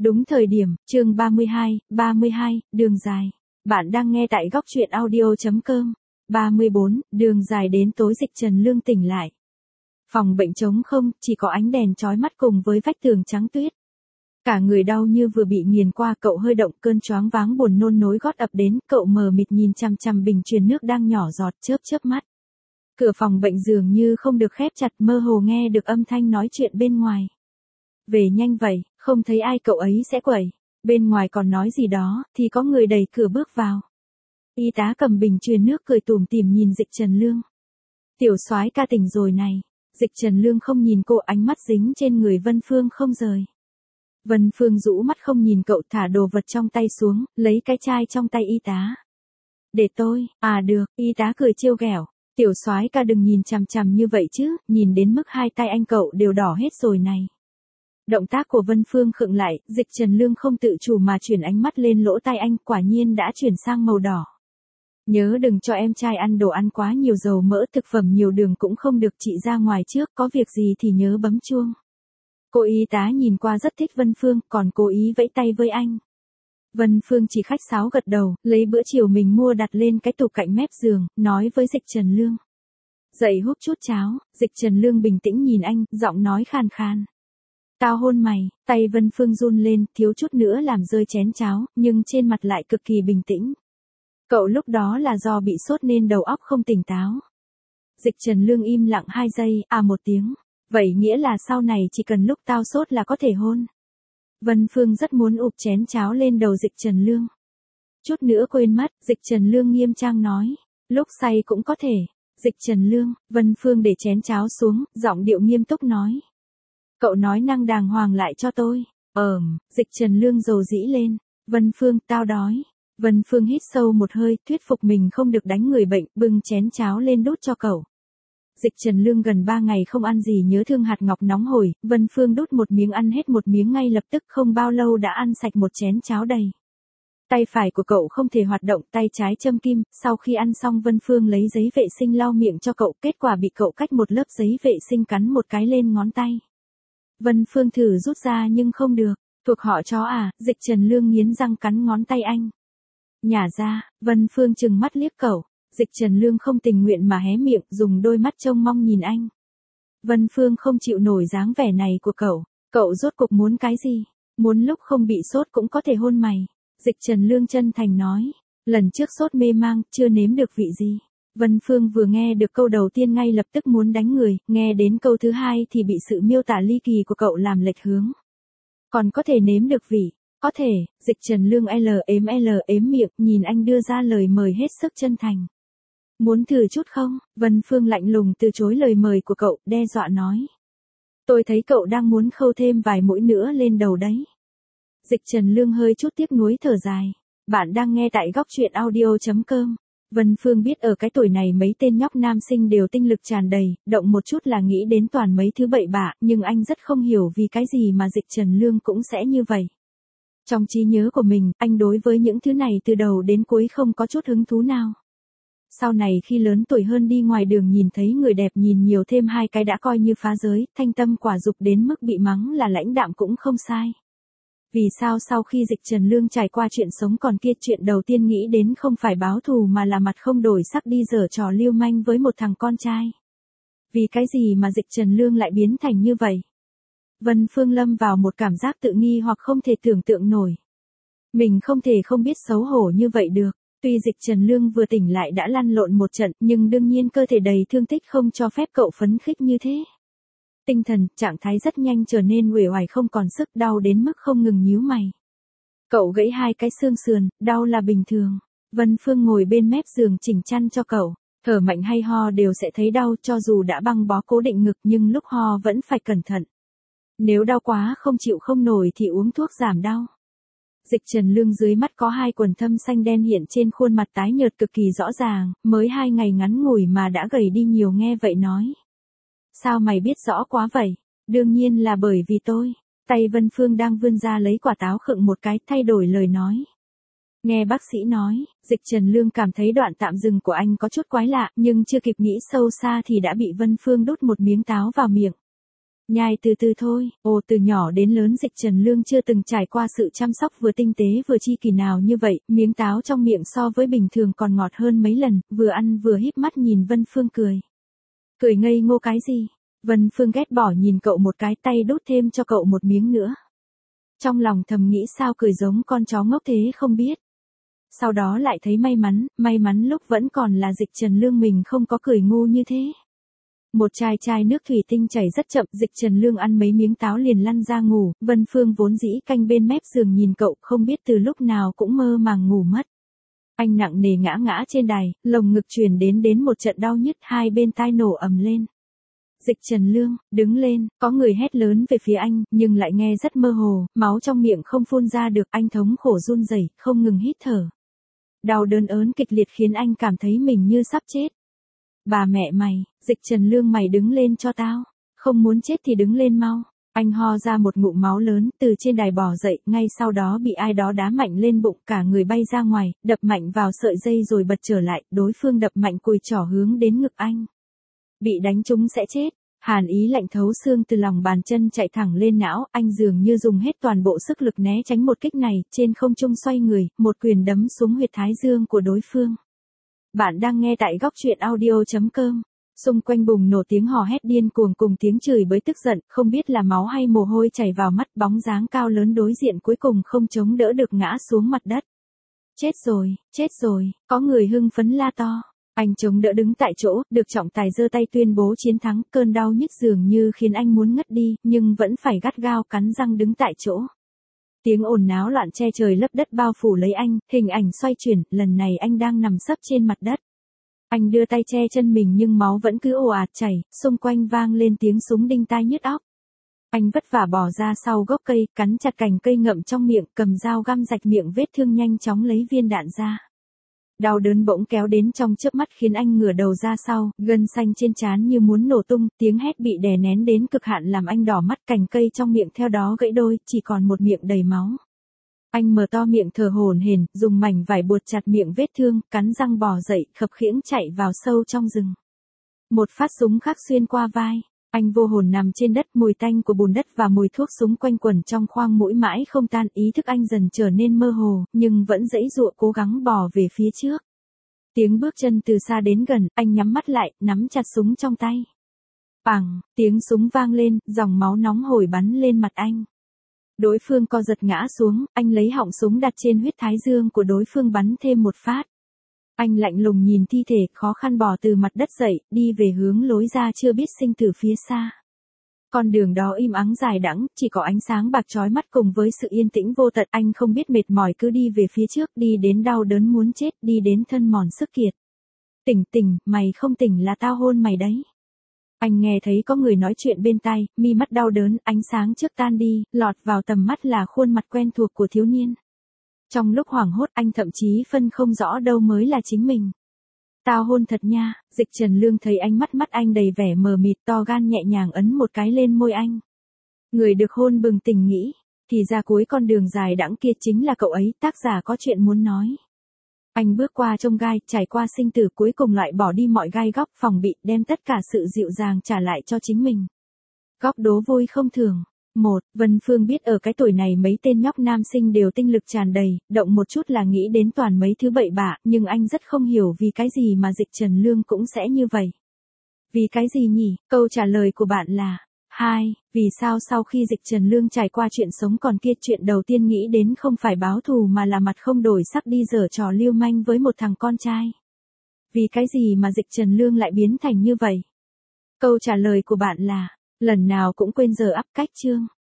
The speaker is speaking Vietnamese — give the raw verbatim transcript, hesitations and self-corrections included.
Đúng thời điểm, chương ba mươi hai, ba mươi hai, đường dài. Bạn đang nghe tại góc truyện audio.com. ba mươi bốn, đường dài đến tối Dịch Trần Lương tỉnh lại. Phòng bệnh trống không, chỉ có ánh đèn chói mắt cùng với vách tường trắng tuyết. Cả người đau như vừa bị nghiền qua, cậu hơi động, cơn choáng váng buồn nôn nối gót ập đến, cậu mờ mịt nhìn chằm chằm bình truyền nước đang nhỏ giọt, chớp chớp mắt. Cửa phòng bệnh dường như không được khép chặt, mơ hồ nghe được âm thanh nói chuyện bên ngoài. Về nhanh vậy, không thấy ai cậu ấy sẽ quẩy. Bên ngoài còn nói gì đó, thì có người đẩy cửa bước vào. Y tá cầm bình truyền nước cười tủm tỉm nhìn Dịch Trần Lương. Tiểu soái ca tỉnh rồi này. Dịch Trần Lương không nhìn cô, ánh mắt dính trên người Vân Phương không rời. Vân Phương rũ mắt không nhìn cậu, thả đồ vật trong tay xuống, lấy cái chai trong tay y tá. Để tôi, à được, y tá cười trêu ghẹo. Tiểu soái ca đừng nhìn chằm chằm như vậy chứ, nhìn đến mức hai tay anh cậu đều đỏ hết rồi này. Động tác của Vân Phương khựng lại, Dịch Trần Lương không tự chủ mà chuyển ánh mắt lên lỗ tai anh, quả nhiên đã chuyển sang màu đỏ. Nhớ đừng cho em trai ăn đồ ăn quá nhiều dầu mỡ, thực phẩm nhiều đường cũng không được, chị ra ngoài trước, có việc gì thì nhớ bấm chuông. Cô y tá nhìn qua rất thích Vân Phương, còn cố ý vẫy tay với anh. Vân Phương chỉ khách sáo gật đầu, lấy bữa chiều mình mua đặt lên cái tủ cạnh mép giường, nói với Dịch Trần Lương. Dậy húp chút cháo. Dịch Trần Lương bình tĩnh nhìn anh, giọng nói khàn khàn. Tao hôn mày. Tay Vân Phương run lên, thiếu chút nữa làm rơi chén cháo, nhưng trên mặt lại cực kỳ bình tĩnh. Cậu lúc đó là do bị sốt nên đầu óc không tỉnh táo. Dịch Trần Lương im lặng hai giây, à một tiếng. Vậy nghĩa là sau này chỉ cần lúc tao sốt là có thể hôn. Vân Phương rất muốn ụp chén cháo lên đầu Dịch Trần Lương. Chút nữa quên mất, Dịch Trần Lương nghiêm trang nói. Lúc say cũng có thể. Dịch Trần Lương, Vân Phương để chén cháo xuống, giọng điệu nghiêm túc nói. Cậu nói năng đàng hoàng lại cho tôi. Ờm, Dịch Trần Lương dầu dĩ lên. Vân Phương, tao đói. Vân Phương hít sâu một hơi, thuyết phục mình không được đánh người bệnh, bưng chén cháo lên đút cho cậu. Dịch Trần Lương gần ba ngày không ăn gì nhớ thương hạt ngọc nóng hổi, Vân Phương đút một miếng ăn hết một miếng ngay lập tức, không bao lâu đã ăn sạch một chén cháo đầy. Tay phải của cậu không thể hoạt động, tay trái châm kim, sau khi ăn xong Vân Phương lấy giấy vệ sinh lau miệng cho cậu, kết quả bị cậu cách một lớp giấy vệ sinh cắn một cái lên ngón tay. Vân Phương thử rút ra nhưng không được, thuộc họ chó à, Dịch Trần Lương nghiến răng cắn ngón tay anh. Nhả ra, Vân Phương trừng mắt liếc cậu. Dịch Trần Lương không tình nguyện mà hé miệng, dùng đôi mắt trông mong nhìn anh. Vân Phương không chịu nổi dáng vẻ này của cậu. Cậu rốt cuộc muốn cái gì? Muốn lúc không bị sốt cũng có thể hôn mày. Dịch Trần Lương chân thành nói. Lần trước sốt mê mang, chưa nếm được vị gì. Vân Phương vừa nghe được câu đầu tiên ngay lập tức muốn đánh người, nghe đến câu thứ hai thì bị sự miêu tả ly kỳ của cậu làm lệch hướng. Còn có thể nếm được vị. Có thể, Dịch Trần Lương L ếm L ếm miệng, nhìn anh đưa ra lời mời hết sức chân thành. Muốn thử chút không? Vân Phương lạnh lùng từ chối lời mời của cậu, đe dọa nói. Tôi thấy cậu đang muốn khâu thêm vài mũi nữa lên đầu đấy. Dịch Trần Lương hơi chút tiếc nuối thở dài. Bạn đang nghe tại góc truyện audio.com. Vân Phương biết ở cái tuổi này mấy tên nhóc nam sinh đều tinh lực tràn đầy, động một chút là nghĩ đến toàn mấy thứ bậy bạ, nhưng anh rất không hiểu vì cái gì mà Dịch Trần Lương cũng sẽ như vậy. Trong trí nhớ của mình, anh đối với những thứ này từ đầu đến cuối không có chút hứng thú nào. Sau này khi lớn tuổi hơn đi ngoài đường nhìn thấy người đẹp nhìn nhiều thêm hai cái đã coi như phá giới, thanh tâm quả dục đến mức bị mắng là lãnh đạm cũng không sai. Vì sao sau khi Dịch Trần Lương trải qua chuyện sống còn kia, chuyện đầu tiên nghĩ đến không phải báo thù mà là mặt không đổi sắc đi giở trò lưu manh với một thằng con trai. Vì cái gì mà Dịch Trần Lương lại biến thành như vậy? Vân Phương lâm vào một cảm giác tự nghi hoặc không thể tưởng tượng nổi. Mình không thể không biết xấu hổ như vậy được. Tuy Dịch Trần Lương vừa tỉnh lại đã lăn lộn một trận, nhưng đương nhiên cơ thể đầy thương tích không cho phép cậu phấn khích như thế. Tinh thần, trạng thái rất nhanh trở nên uể oải không còn sức, đau đến mức không ngừng nhíu mày. Cậu gãy hai cái xương sườn, đau là bình thường. Vân Phương ngồi bên mép giường chỉnh chăn cho cậu. Thở mạnh hay ho đều sẽ thấy đau, cho dù đã băng bó cố định ngực nhưng lúc ho vẫn phải cẩn thận. Nếu đau quá không chịu không nổi thì uống thuốc giảm đau. Dịch Trần Lương dưới mắt có hai quầng thâm xanh đen hiện trên khuôn mặt tái nhợt cực kỳ rõ ràng, mới hai ngày ngắn ngủi mà đã gầy đi nhiều, nghe vậy nói. Sao mày biết rõ quá vậy? Đương nhiên là bởi vì tôi. Tay Vân Phương đang vươn ra lấy quả táo khựng một cái, thay đổi lời nói. Nghe bác sĩ nói, Dịch Trần Lương cảm thấy đoạn tạm dừng của anh có chút quái lạ, nhưng chưa kịp nghĩ sâu xa thì đã bị Vân Phương đút một miếng táo vào miệng. Nhai từ từ thôi, ồ từ nhỏ đến lớn Dịch Trần Lương chưa từng trải qua sự chăm sóc vừa tinh tế vừa chi kỳ nào như vậy, miếng táo trong miệng so với bình thường còn ngọt hơn mấy lần, vừa ăn vừa híp mắt nhìn Vân Phương cười. Cười ngây ngô cái gì? Vân Phương ghét bỏ nhìn cậu một cái, tay đút thêm cho cậu một miếng nữa. Trong lòng thầm nghĩ sao cười giống con chó ngốc thế không biết. Sau đó lại thấy may mắn, may mắn lúc vẫn còn là Dịch Trần Lương mình không có cười ngu như thế. Một chai chai nước thủy tinh chảy rất chậm, Dịch Trần Lương ăn mấy miếng táo liền lăn ra ngủ, Vân Phương vốn dĩ canh bên mép giường nhìn cậu không biết từ lúc nào cũng mơ màng ngủ mất. Anh nặng nề ngã ngã trên đài, lồng ngực truyền đến đến một trận đau nhức, hai bên tai nổ ầm lên. Dịch Trần Lương, đứng lên, có người hét lớn về phía anh, nhưng lại nghe rất mơ hồ, máu trong miệng không phun ra được, anh thống khổ run rẩy, không ngừng hít thở. Đau đớn ớn kịch liệt khiến anh cảm thấy mình như sắp chết. Bà mẹ mày, Dịch Trần Lương mày đứng lên cho tao, không muốn chết thì đứng lên mau. Anh ho ra một ngụm máu lớn, từ trên đài bò dậy, ngay sau đó bị ai đó đá mạnh lên bụng, cả người bay ra ngoài, đập mạnh vào sợi dây rồi bật trở lại, đối phương đập mạnh cùi trỏ hướng đến ngực anh. Bị đánh trúng sẽ chết. Hàn ý lạnh thấu xương từ lòng bàn chân chạy thẳng lên não, anh dường như dùng hết toàn bộ sức lực né tránh một kích này, trên không trung xoay người, một quyền đấm xuống huyệt thái dương của đối phương. Bạn đang nghe tại góc truyện audio chấm com. Xung quanh bùng nổ tiếng hò hét điên cuồng cùng tiếng chửi bới tức giận, không biết là máu hay mồ hôi chảy vào mắt, bóng dáng cao lớn đối diện cuối cùng không chống đỡ được ngã xuống mặt đất. Chết rồi, chết rồi, có người hưng phấn la to. Anh chống đỡ đứng tại chỗ, được trọng tài giơ tay tuyên bố chiến thắng, cơn đau nhức dường như khiến anh muốn ngất đi, nhưng vẫn phải gắt gao cắn răng đứng tại chỗ. Tiếng ồn náo loạn che trời lấp đất bao phủ lấy anh, hình ảnh xoay chuyển, lần này anh đang nằm sấp trên mặt đất. Anh đưa tay che chân mình nhưng máu vẫn cứ ồ ạt chảy, xung quanh vang lên tiếng súng đinh tai nhức óc. Anh vất vả bò ra sau gốc cây, cắn chặt cành cây ngậm trong miệng, cầm dao găm rạch miệng vết thương nhanh chóng lấy viên đạn ra. Đau đớn bỗng kéo đến trong chớp mắt khiến anh ngửa đầu ra sau, gân xanh trên trán như muốn nổ tung, tiếng hét bị đè nén đến cực hạn làm anh đỏ mắt, cành cây trong miệng theo đó gãy đôi, chỉ còn một miệng đầy máu. Anh mở to miệng thở hổn hển, dùng mảnh vải buộc chặt miệng vết thương, cắn răng bò dậy, khập khiễng chạy vào sâu trong rừng. Một phát súng khác xuyên qua vai. Anh vô hồn nằm trên đất, mùi tanh của bùn đất và mùi thuốc súng quanh quẩn trong khoang mũi mãi không tan, ý thức anh dần trở nên mơ hồ, nhưng vẫn giãy giụa cố gắng bò về phía trước. Tiếng bước chân từ xa đến gần, anh nhắm mắt lại, nắm chặt súng trong tay. Bàng, tiếng súng vang lên, dòng máu nóng hổi bắn lên mặt anh. Đối phương co giật ngã xuống, anh lấy họng súng đặt trên huyết thái dương của đối phương bắn thêm một phát. Anh lạnh lùng nhìn thi thể, khó khăn bò từ mặt đất dậy, đi về hướng lối ra chưa biết sinh tử phía xa. Con đường đó im ắng dài đẵng, chỉ có ánh sáng bạc chói mắt cùng với sự yên tĩnh vô tận, anh không biết mệt mỏi cứ đi về phía trước, đi đến đau đớn muốn chết, đi đến thân mòn sức kiệt. Tỉnh tỉnh, mày không tỉnh là tao hôn mày đấy. Anh nghe thấy có người nói chuyện bên tai, mi mắt đau đớn, ánh sáng trước tan đi, lọt vào tầm mắt là khuôn mặt quen thuộc của thiếu niên. Trong lúc hoảng hốt anh thậm chí phân không rõ đâu mới là chính mình. Tao hôn thật nha, Dịch Trần Lương thấy ánh mắt mắt anh đầy vẻ mờ mịt, to gan nhẹ nhàng ấn một cái lên môi anh. Người được hôn bừng tỉnh nghĩ, thì ra cuối con đường dài đẵng kia chính là cậu ấy, tác giả có chuyện muốn nói. Anh bước qua chông gai, trải qua sinh tử, cuối cùng loại bỏ đi mọi gai góc phòng bị, đem tất cả sự dịu dàng trả lại cho chính mình. Góc đố vui không thường. Một, Vân Phương biết ở cái tuổi này mấy tên nhóc nam sinh đều tinh lực tràn đầy, động một chút là nghĩ đến toàn mấy thứ bậy bạ, nhưng anh rất không hiểu vì cái gì mà Dịch Trần Lương cũng sẽ như vậy. Vì cái gì nhỉ? Câu trả lời của bạn là hai. Vì sao sau khi Dịch Trần Lương trải qua chuyện sống còn kia, chuyện đầu tiên nghĩ đến không phải báo thù mà là mặt không đổi sắc đi giở trò lưu manh với một thằng con trai? Vì cái gì mà Dịch Trần Lương lại biến thành như vậy? Câu trả lời của bạn là lần nào cũng quên giờ up cách chương.